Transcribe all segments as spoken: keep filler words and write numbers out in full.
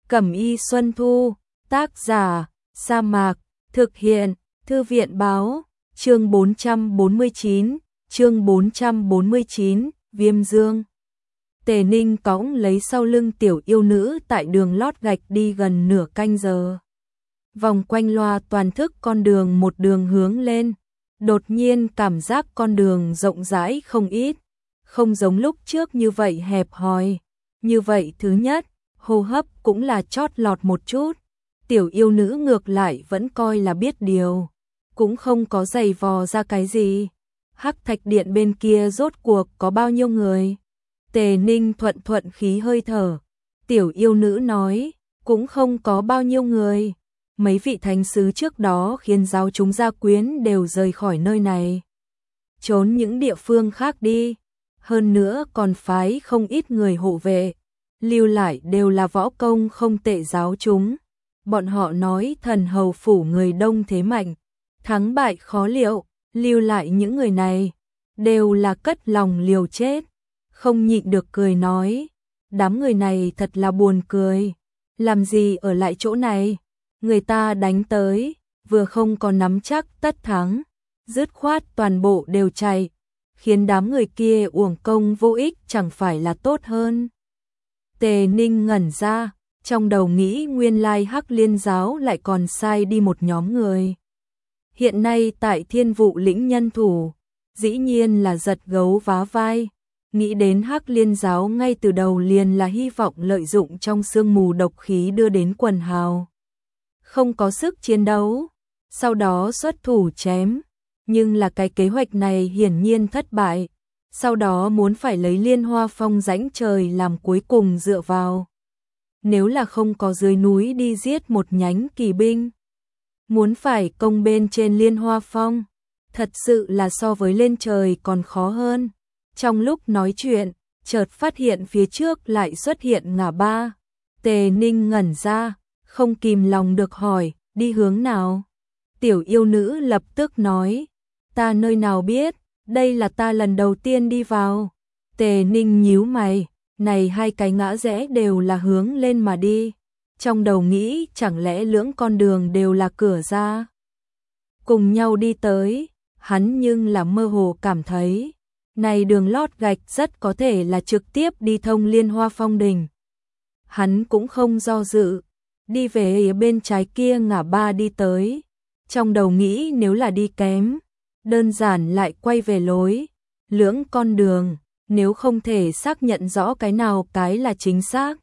Cẩm y Xuân Thu, tác giả, Sa Mạc, thực hiện, Thư viện báo, chương bốn trăm bốn mươi chín, chương bốn trăm bốn mươi chín, Viêm Dương. Tề Ninh cõng lấy sau lưng tiểu yêu nữ tại đường lót gạch đi gần nửa canh giờ. Vòng quanh loa toàn thức con đường một đường hướng lên, đột nhiên cảm giác con đường rộng rãi không ít, không giống lúc trước như vậy hẹp hòi. Như vậy thứ nhất, hô hấp cũng là chót lọt một chút, tiểu yêu nữ ngược lại vẫn coi là biết điều, cũng không có giày vò ra cái gì. Hắc Thạch Điện bên kia rốt cuộc có bao nhiêu người? Tề Ninh thuận thuận khí hơi thở, tiểu yêu nữ nói, cũng không có bao nhiêu người. Mấy vị thánh sứ trước đó khiến giáo chúng gia quyến đều rời khỏi nơi này, trốn những địa phương khác đi, hơn nữa còn phái không ít người hộ vệ, lưu lại đều là võ công không tệ giáo chúng. Bọn họ nói thần hầu phủ người đông thế mạnh, thắng bại khó liệu, lưu lại những người này đều là cất lòng liều chết. Không nhịn được cười nói, đám người này thật là buồn cười, làm gì ở lại chỗ này, người ta đánh tới, vừa không có nắm chắc tất thắng, dứt khoát toàn bộ đều chạy, khiến đám người kia uổng công vô ích chẳng phải là tốt hơn. Tề Ninh ngẩn ra, trong đầu nghĩ nguyên lai Hắc Liên giáo lại còn sai đi một nhóm người. Hiện nay tại Thiên Vụ lĩnh nhân thủ, dĩ nhiên là giật gấu vá vai. Nghĩ đến Hắc Liên giáo ngay từ đầu liền là hy vọng lợi dụng trong sương mù độc khí đưa đến quần hào, không có sức chiến đấu, sau đó xuất thủ chém. Nhưng là cái kế hoạch này hiển nhiên thất bại, sau đó muốn phải lấy Liên Hoa Phong rãnh trời làm cuối cùng dựa vào. Nếu là không có dưới núi đi giết một nhánh kỳ binh, muốn phải công bên trên Liên Hoa Phong, thật sự là so với lên trời còn khó hơn. Trong lúc nói chuyện, chợt phát hiện phía trước lại xuất hiện ngã ba. Tề Ninh ngẩn ra, không kìm lòng được hỏi, đi hướng nào? Tiểu yêu nữ lập tức nói, ta nơi nào biết, đây là ta lần đầu tiên đi vào. Tề Ninh nhíu mày, này hai cái ngã rẽ đều là hướng lên mà đi. Trong đầu nghĩ chẳng lẽ lưỡng con đường đều là cửa ra. Cùng nhau đi tới, hắn nhưng là mơ hồ cảm thấy, này đường lót gạch rất có thể là trực tiếp đi thông Liên Hoa Phong đỉnh. Hắn cũng không do dự, đi về bên trái kia ngã ba đi tới. Trong đầu nghĩ nếu là đi kém, đơn giản lại quay về lối. Lưỡng con đường, nếu không thể xác nhận rõ cái nào cái là chính xác.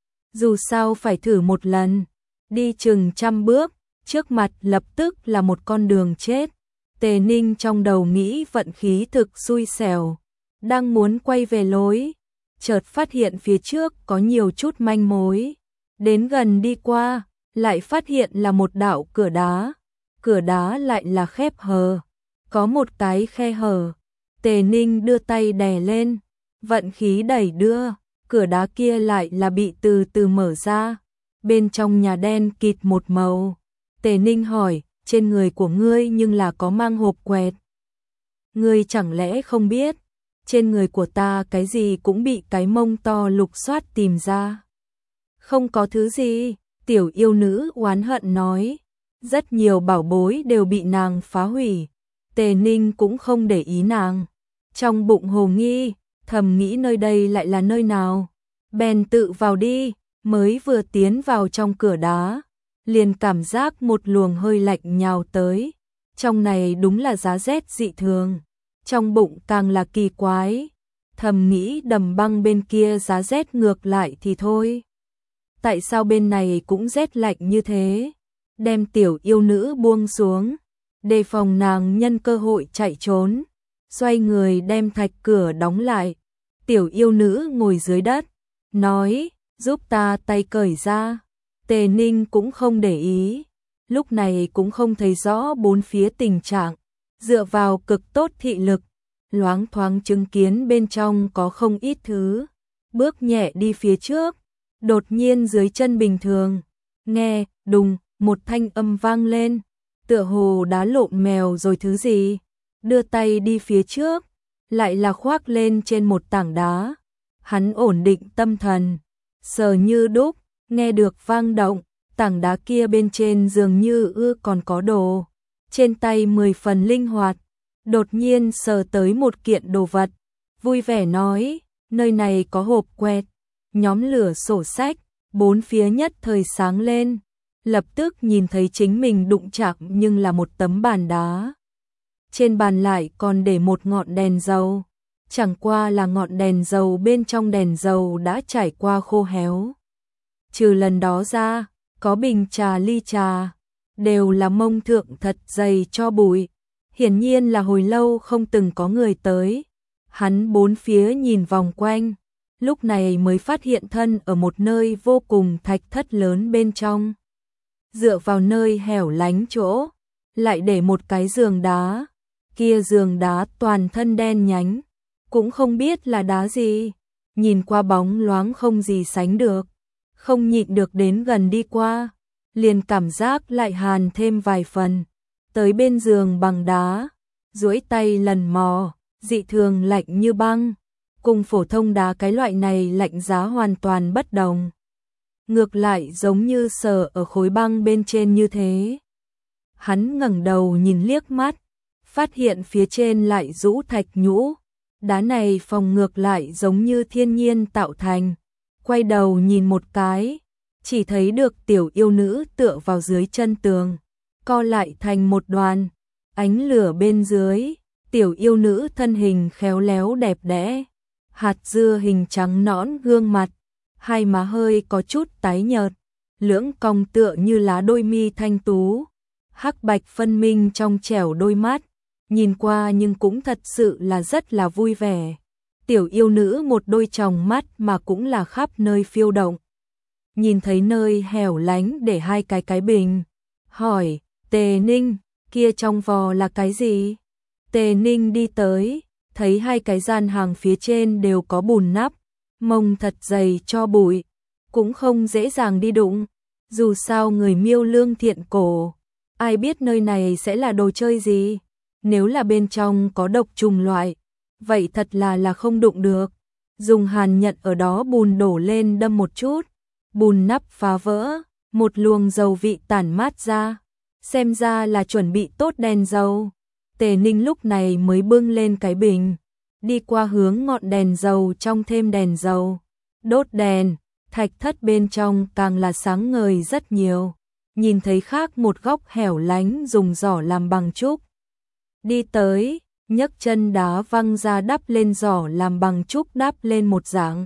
Dù sao phải thử một lần, đi chừng trăm bước, trước mặt lập tức là một con đường chết. Tề Ninh trong đầu nghĩ vận khí thực xui xẻo, đang muốn quay về lối, chợt phát hiện phía trước có nhiều chút manh mối. Đến gần đi qua, lại phát hiện là một đạo cửa đá, cửa đá lại là khép hờ, có một cái khe hở. Tề Ninh đưa tay đè lên, vận khí đẩy đưa, cửa đá kia lại là bị từ từ mở ra, bên trong nhà đen kịt một màu. Tề Ninh hỏi, trên người của ngươi nhưng là có mang hộp quẹt. Ngươi chẳng lẽ không biết, trên người của ta cái gì cũng bị cái mông to lục soát tìm ra. Không có thứ gì, tiểu yêu nữ oán hận nói, rất nhiều bảo bối đều bị nàng phá hủy. Tề Ninh cũng không để ý nàng, trong bụng hồ nghi, thầm nghĩ nơi đây lại là nơi nào, bèn tự vào đi. Mới vừa tiến vào trong cửa đá, liền cảm giác một luồng hơi lạnh nhào tới, trong này đúng là giá rét dị thường, trong bụng càng là kỳ quái, thầm nghĩ đầm băng bên kia giá rét ngược lại thì thôi, tại sao bên này cũng rét lạnh như thế. Đem tiểu yêu nữ buông xuống, đề phòng nàng nhân cơ hội chạy trốn, xoay người đem thạch cửa đóng lại. Tiểu yêu nữ ngồi dưới đất, nói, giúp ta tay cởi ra. Tề Ninh cũng không để ý, lúc này cũng không thấy rõ bốn phía tình trạng, dựa vào cực tốt thị lực, loáng thoáng chứng kiến bên trong có không ít thứ. Bước nhẹ đi phía trước, đột nhiên dưới chân bình thường, nghe, đùng, một thanh âm vang lên, tựa hồ đá lộn mèo rồi thứ gì. Đưa tay đi phía trước, lại là khoác lên trên một tảng đá. Hắn ổn định tâm thần, sờ như đúc, nghe được vang động, tảng đá kia bên trên dường như ư còn có đồ, trên tay mười phần linh hoạt, đột nhiên sờ tới một kiện đồ vật, vui vẻ nói, nơi này có hộp quẹt, nhóm lửa sổ sách, bốn phía nhất thời sáng lên, lập tức nhìn thấy chính mình đụng chạm nhưng là một tấm bàn đá. Trên bàn lại còn để một ngọn đèn dầu, chẳng qua là ngọn đèn dầu bên trong đèn dầu đã trải qua khô héo. Trừ lần đó ra, có bình trà ly trà, đều là mông thượng thật dày cho bụi. Hiển nhiên là hồi lâu không từng có người tới. Hắn bốn phía nhìn vòng quanh, lúc này mới phát hiện thân ở một nơi vô cùng thạch thất lớn bên trong. Dựa vào nơi hẻo lánh chỗ, lại để một cái giường đá, kia giường đá toàn thân đen nhánh, cũng không biết là đá gì, nhìn qua bóng loáng không gì sánh được, không nhịn được đến gần đi qua, liền cảm giác lại hàn thêm vài phần, tới bên giường bằng đá, duỗi tay lần mò, dị thường lạnh như băng, cùng phổ thông đá cái loại này lạnh giá hoàn toàn bất đồng. Ngược lại giống như sờ ở khối băng bên trên như thế. Hắn ngẩng đầu nhìn liếc mắt, phát hiện phía trên lại rũ thạch nhũ, đá này phòng ngược lại giống như thiên nhiên tạo thành. Quay đầu nhìn một cái, chỉ thấy được tiểu yêu nữ tựa vào dưới chân tường, co lại thành một đoàn, ánh lửa bên dưới, tiểu yêu nữ thân hình khéo léo đẹp đẽ, hạt dưa hình trắng nõn gương mặt, hai má hơi có chút tái nhợt, lưỡng cong tựa như lá đôi mi thanh tú, hắc bạch phân minh trong trẻo đôi mắt, nhìn qua nhưng cũng thật sự là rất là vui vẻ. Tiểu yêu nữ một đôi tròng mắt mà cũng là khắp nơi phiêu động. Nhìn thấy nơi hẻo lánh để hai cái cái bình, hỏi, Tề Ninh, kia trong vò là cái gì? Tề Ninh đi tới, thấy hai cái gian hàng phía trên đều có bùn nắp, mông thật dày cho bụi, cũng không dễ dàng đi đụng. Dù sao người miêu lương thiện cổ, ai biết nơi này sẽ là đồ chơi gì, nếu là bên trong có độc trùng loại, vậy thật là là không đụng được. Dùng hàn nhận ở đó bùn đổ lên đâm một chút, bùn nắp phá vỡ, một luồng dầu vị tản mát ra, xem ra là chuẩn bị tốt đèn dầu. Tề Ninh lúc này mới bưng lên cái bình, đi qua hướng ngọn đèn dầu trong thêm đèn dầu, đốt đèn, thạch thất bên trong càng là sáng ngời rất nhiều, nhìn thấy khác một góc hẻo lánh dùng giỏ làm bằng trúc. Đi tới, nhấc chân đá văng ra đắp lên giỏ làm bằng trúc đắp lên một dạng.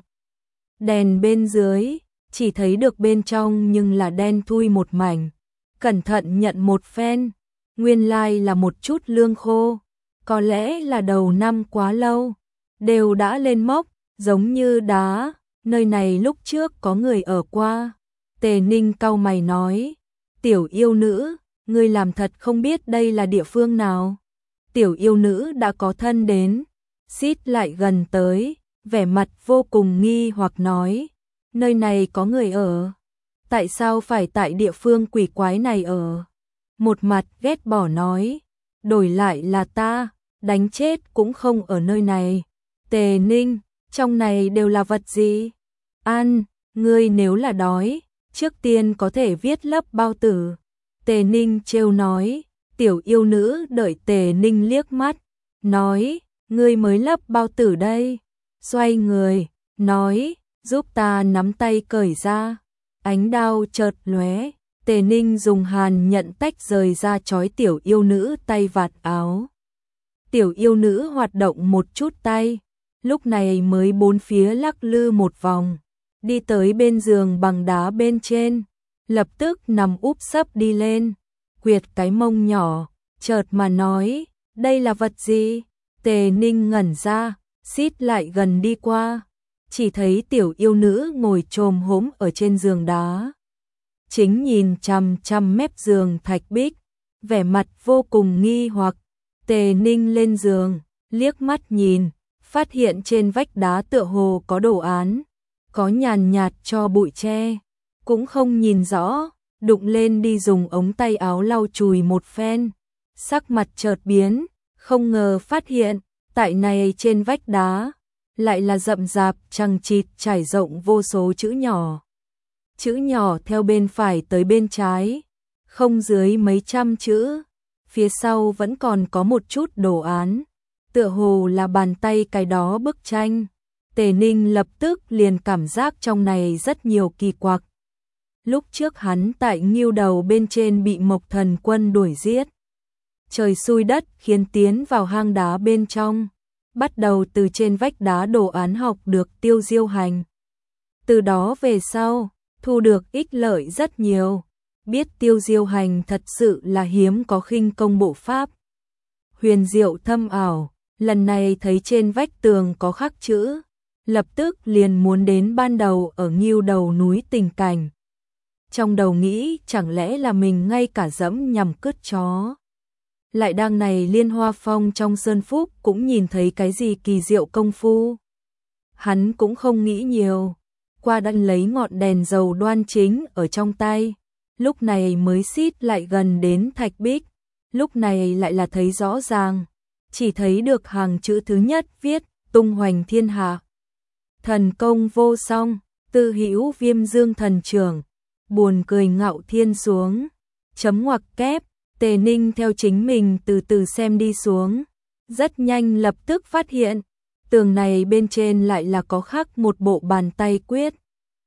Đèn bên dưới, chỉ thấy được bên trong nhưng là đen thui một mảnh. Cẩn thận nhận một phen, nguyên lai là một chút lương khô, có lẽ là đầu năm quá lâu, đều đã lên mốc, giống như đá, nơi này lúc trước có người ở qua. Tề Ninh cau mày nói, tiểu yêu nữ, ngươi làm thật không biết đây là địa phương nào. Tiểu yêu nữ đã có thân đến, xít lại gần tới, vẻ mặt vô cùng nghi hoặc nói, nơi này có người ở, tại sao phải tại địa phương quỷ quái này ở? Một mặt ghét bỏ nói, đổi lại là ta, đánh chết cũng không ở nơi này. Tề Ninh, trong này đều là vật gì? Ăn, ngươi nếu là đói, trước tiên có thể viết lấp bao tử. Tề Ninh trêu nói, tiểu yêu nữ đợi Tề Ninh liếc mắt, nói, ngươi mới lấp bao tử đây. Xoay người, nói, giúp ta nắm tay cởi ra. Ánh đao chợt lóe, Tề Ninh dùng hàn nhận tách rời ra trói tiểu yêu nữ tay vạt áo. Tiểu yêu nữ hoạt động một chút tay, lúc này mới bốn phía lắc lư một vòng, đi tới bên giường bằng đá bên trên, lập tức nằm úp sấp đi lên, quyệt cái mông nhỏ, chợt mà nói, đây là vật gì? Tề Ninh ngẩn ra, xít lại gần đi qua, chỉ thấy tiểu yêu nữ ngồi chồm hổm ở trên giường đá. Chính nhìn chằm chằm mép giường thạch bích, vẻ mặt vô cùng nghi hoặc. Tề Ninh lên giường, liếc mắt nhìn, phát hiện trên vách đá tựa hồ có đồ án, có nhàn nhạt cho bụi tre, cũng không nhìn rõ, đụng lên đi dùng ống tay áo lau chùi một phen, sắc mặt chợt biến, không ngờ phát hiện, tại này trên vách đá, lại là rậm rạp chằng chịt trải rộng vô số chữ nhỏ. chữ nhỏ theo bên phải tới bên trái, không dưới mấy trăm chữ, phía sau vẫn còn có một chút đồ án, tựa hồ là bàn tay cái đó bức tranh. Tề Ninh lập tức liền cảm giác trong này rất nhiều kỳ quặc. Lúc trước hắn tại Ngưu Đầu bên trên bị Mộc Thần Quân đuổi giết. Trời xui đất khiến tiến vào hang đá bên trong, bắt đầu từ trên vách đá đồ án học được Tiêu Diêu Hành. Từ đó về sau, thu được ích lợi rất nhiều, biết Tiêu Diêu Hành thật sự là hiếm có khinh công bộ pháp. Huyền diệu thâm ảo, lần này thấy trên vách tường có khắc chữ, lập tức liền muốn đến ban đầu ở Ngưu Đầu núi tình cảnh. Trong đầu nghĩ chẳng lẽ là mình ngay cả dẫm nhằm cứt chó. Lại đang này Liên Hoa Phong trong Sơn Phúc cũng nhìn thấy cái gì kỳ diệu công phu. Hắn cũng không nghĩ nhiều, qua đăn lấy ngọn đèn dầu đoan chính ở trong tay, lúc này mới xít lại gần đến thạch bích, lúc này lại là thấy rõ ràng, chỉ thấy được hàng chữ thứ nhất viết tung hoành thiên hạ. Thần công vô song, tư hữu viêm dương thần trưởng, buồn cười ngạo thiên xuống, chấm ngoặc kép. Tề Ninh theo chính mình từ từ xem đi xuống, rất nhanh lập tức phát hiện, tường này bên trên lại là có khắc một bộ bàn tay quyết.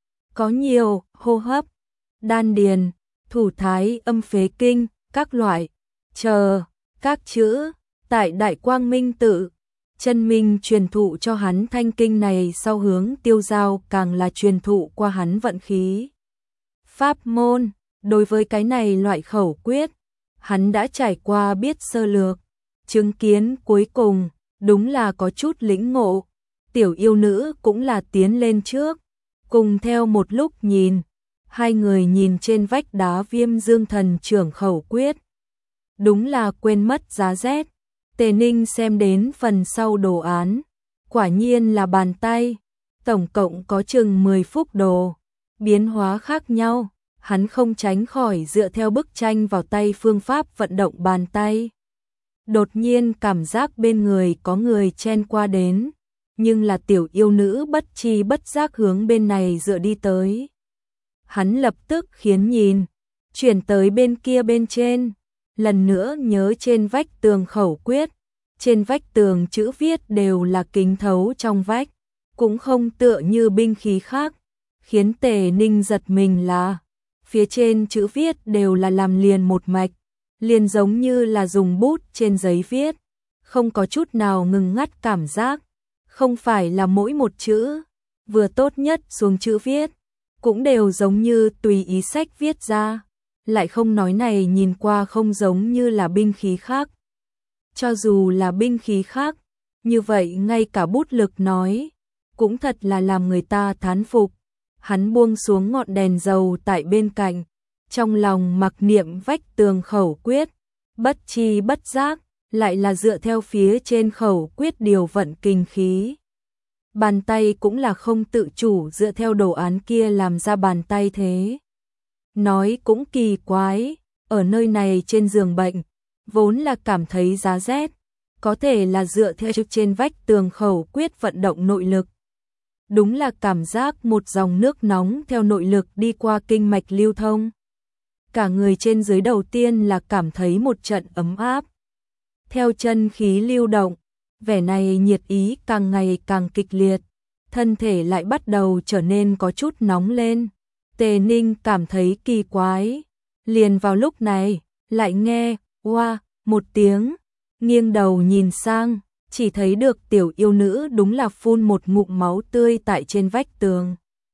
Có nhiều, hô hấp, đan điền, thủ thái âm phế kinh, các loại, chờ, các chữ, tại Đại Quang Minh Tự, chân minh truyền thụ cho hắn thanh kinh này sau hướng Tiêu Giao càng là truyền thụ qua hắn vận khí. Pháp môn, đối với cái này loại khẩu quyết, hắn đã trải qua biết sơ lược, chứng kiến cuối cùng, đúng là có chút lĩnh ngộ. Tiểu yêu nữ cũng là tiến lên trước, cùng theo một lúc nhìn, hai người nhìn trên vách đá viêm dương thần trưởng khẩu quyết. Đúng là quên mất giá rét, Tề Ninh xem đến phần sau đồ án, quả nhiên là bàn tay, tổng cộng có chừng mười phúc đồ, biến hóa khác nhau. Hắn không tránh khỏi dựa theo bức tranh vào tay phương pháp vận động bàn tay. Đột nhiên cảm giác bên người có người chen qua đến, nhưng là tiểu yêu nữ bất chi bất giác hướng bên này dựa đi tới. Hắn lập tức khiến nhìn, chuyển tới bên kia bên trên, lần nữa nhớ trên vách tường khẩu quyết, trên vách tường chữ viết đều là kính thấu trong vách, cũng không tựa như binh khí khác, khiến Tề Ninh giật mình là phía trên chữ viết đều là làm liền một mạch, liền giống như là dùng bút trên giấy viết, không có chút nào ngừng ngắt cảm giác, không phải là mỗi một chữ, vừa tốt nhất xuống chữ viết, cũng đều giống như tùy ý sách viết ra, lại không nói này nhìn qua không giống như là binh khí khác. Cho dù là binh khí khác, như vậy ngay cả bút lực nói, cũng thật là làm người ta thán phục. Hắn buông xuống ngọn đèn dầu tại bên cạnh, trong lòng mặc niệm vách tường khẩu quyết, bất chi bất giác, lại là dựa theo phía trên khẩu quyết điều vận kinh khí. Bàn tay cũng là không tự chủ dựa theo đồ án kia làm ra bàn tay thế. Nói cũng kỳ quái, ở nơi này trên giường bệnh, vốn là cảm thấy giá rét, có thể là dựa theo trên vách tường khẩu quyết vận động nội lực. Đúng là cảm giác một dòng nước nóng theo nội lực đi qua kinh mạch lưu thông. Cả người trên dưới đầu tiên là cảm thấy một trận ấm áp. Theo chân khí lưu động, vẻ này nhiệt ý càng ngày càng kịch liệt, thân thể lại bắt đầu trở nên có chút nóng lên. Tề Ninh cảm thấy kỳ quái, liền vào lúc này, lại nghe, oa, một tiếng, nghiêng đầu nhìn sang, chỉ thấy được tiểu yêu nữ đúng là phun một ngụm máu tươi tại trên vách tường.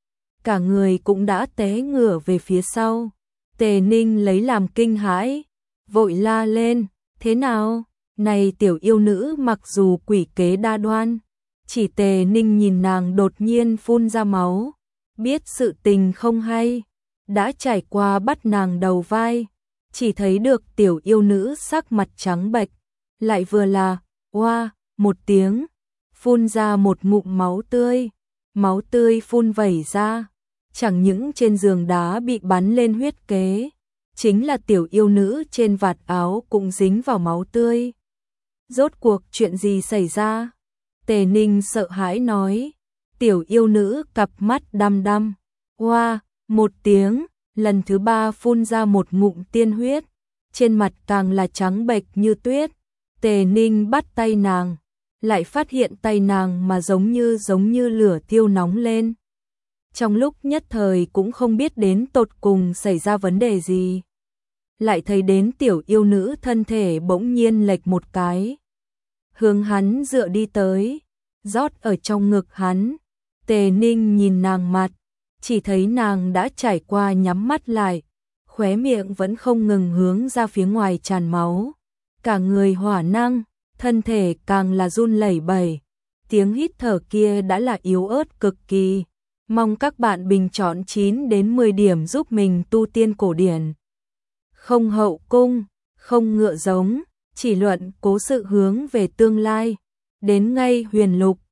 Cả người cũng đã té ngửa về phía sau. Tề Ninh lấy làm kinh hãi, vội la lên, thế nào? Này tiểu yêu nữ mặc dù quỷ kế đa đoan, chỉ Tề Ninh nhìn nàng đột nhiên phun ra máu, biết sự tình không hay, đã trải qua bắt nàng đầu vai, chỉ thấy được tiểu yêu nữ sắc mặt trắng bệch, lại vừa là, oa, một tiếng, phun ra một ngụm máu tươi, máu tươi phun vẩy ra, chẳng những trên giường đá bị bắn lên huyết kế, chính là tiểu yêu nữ trên vạt áo cũng dính vào máu tươi. Rốt cuộc chuyện gì xảy ra? Tề Ninh sợ hãi nói, tiểu yêu nữ cặp mắt đăm đăm, oa, một tiếng, lần thứ ba phun ra một ngụm tiên huyết, trên mặt càng là trắng bệch như tuyết. Tề Ninh bắt tay nàng, lại phát hiện tay nàng mà giống như giống như lửa thiêu nóng lên. Trong lúc nhất thời cũng không biết đến tột cùng xảy ra vấn đề gì. Lại thấy đến tiểu yêu nữ thân thể bỗng nhiên lệch một cái. Hướng hắn dựa đi tới, rót ở trong ngực hắn. Tề Ninh nhìn nàng mặt, chỉ thấy nàng đã trải qua nhắm mắt lại, khóe miệng vẫn không ngừng hướng ra phía ngoài tràn máu. Cả người hỏa năng, thân thể càng là run lẩy bẩy. Tiếng hít thở kia đã là yếu ớt cực kỳ. Mong các bạn bình chọn chín đến mười điểm giúp mình tu tiên cổ điển. Không hậu cung, không ngựa giống, chỉ luận cố sự hướng về tương lai. Đến ngay huyền lục,